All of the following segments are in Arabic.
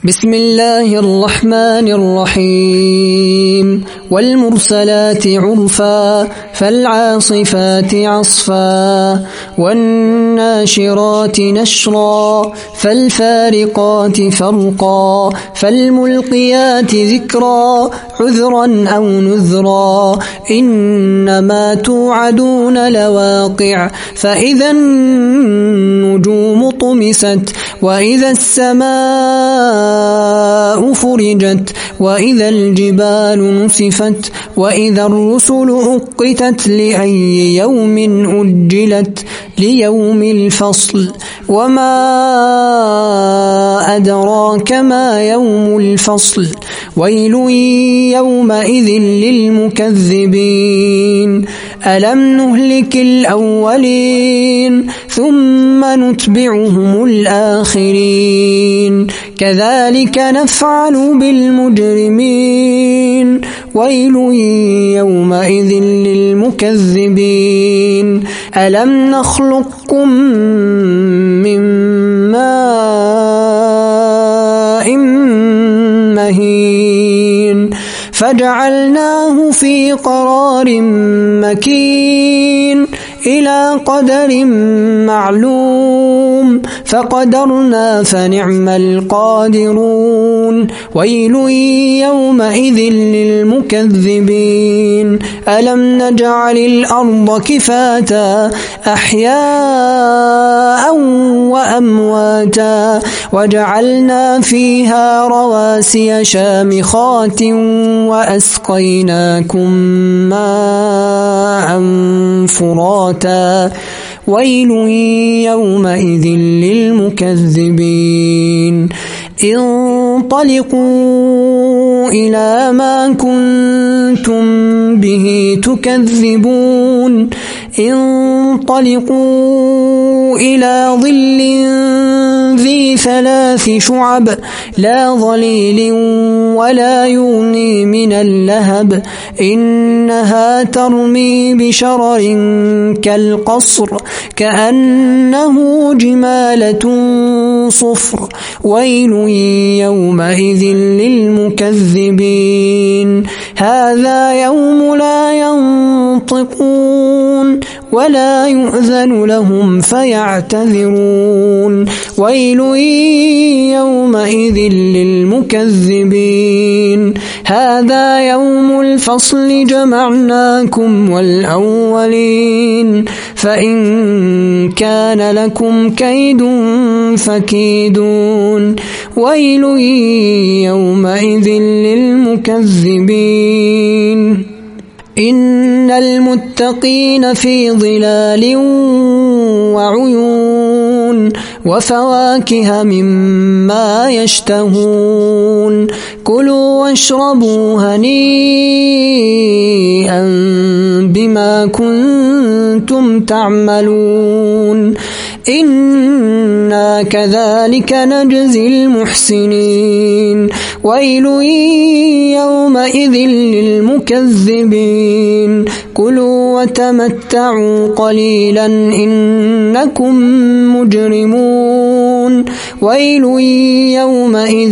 بسم الله الرحمن الرحيم والمرسلات عرفا فالعاصفات عصفا والناشرات نشرا فالفارقات فرقا فالملقيات ذكرا عذرا أو نذرا إنما توعدون لواقع فإذا النجوم طمست وإذا السماء فرجت وإذا الجبال نسفت وإذا الرسل أقتت لأي يوم أجلت ليوم الفصل وما أدراك ما يوم الفصل ويل يومئذ للمكذبين ألم نهلك الأولين ثم نتبعهم الآخرين كذلك نفعل بالمجرمين ويل يومئذ للمكذبين ألم نخلقكم من ماء مهين فجعلناه في قرار مكين إلى قدر معلوم فقدرنا فنعم القادرون ويل يومئذ للمكذبين ألم نجعل الأرض كفاتا أحياء وأمواتا وجعلنا فيها رواسي شامخات وأسقيناكم ماء فراتا ويل يومئذ للمكذبين انطلقوا إلى ما كنتم به تكذبون انطلقوا إلى ظل ذي 3 شعب لا ظليل ولا يغني من اللهب إنها ترمي بشرر كالقصر كأنه جمالة صفر ويل يومئذ للمكذبين هذا يوم لا ينطقون ولا يؤذن لهم فيعتذرون ويل يومئذ للمكذبين هذا يوم الفصل جمعناكم والأولين فإن كان لكم كيد فكيدون ويل يومئذ للمكذبين إن المتقين في ظلال وعيون وفواكه مما يشتهون كلوا واشربوا هنيئا بما كنتم تعملون إنا كذلك نجزي المحسنين ويل يومئذ للمكذبين كلوا وتمتعوا قليلا إنكم مجرمون ويل يومئذ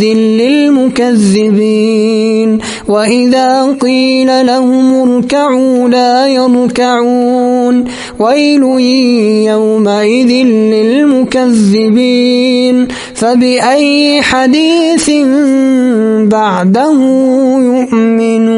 للمكذبين وإذا قيل لهم اركعوا لا يركعون ويل يومئذ للمكذبين فبأي حديث بعده يؤمنون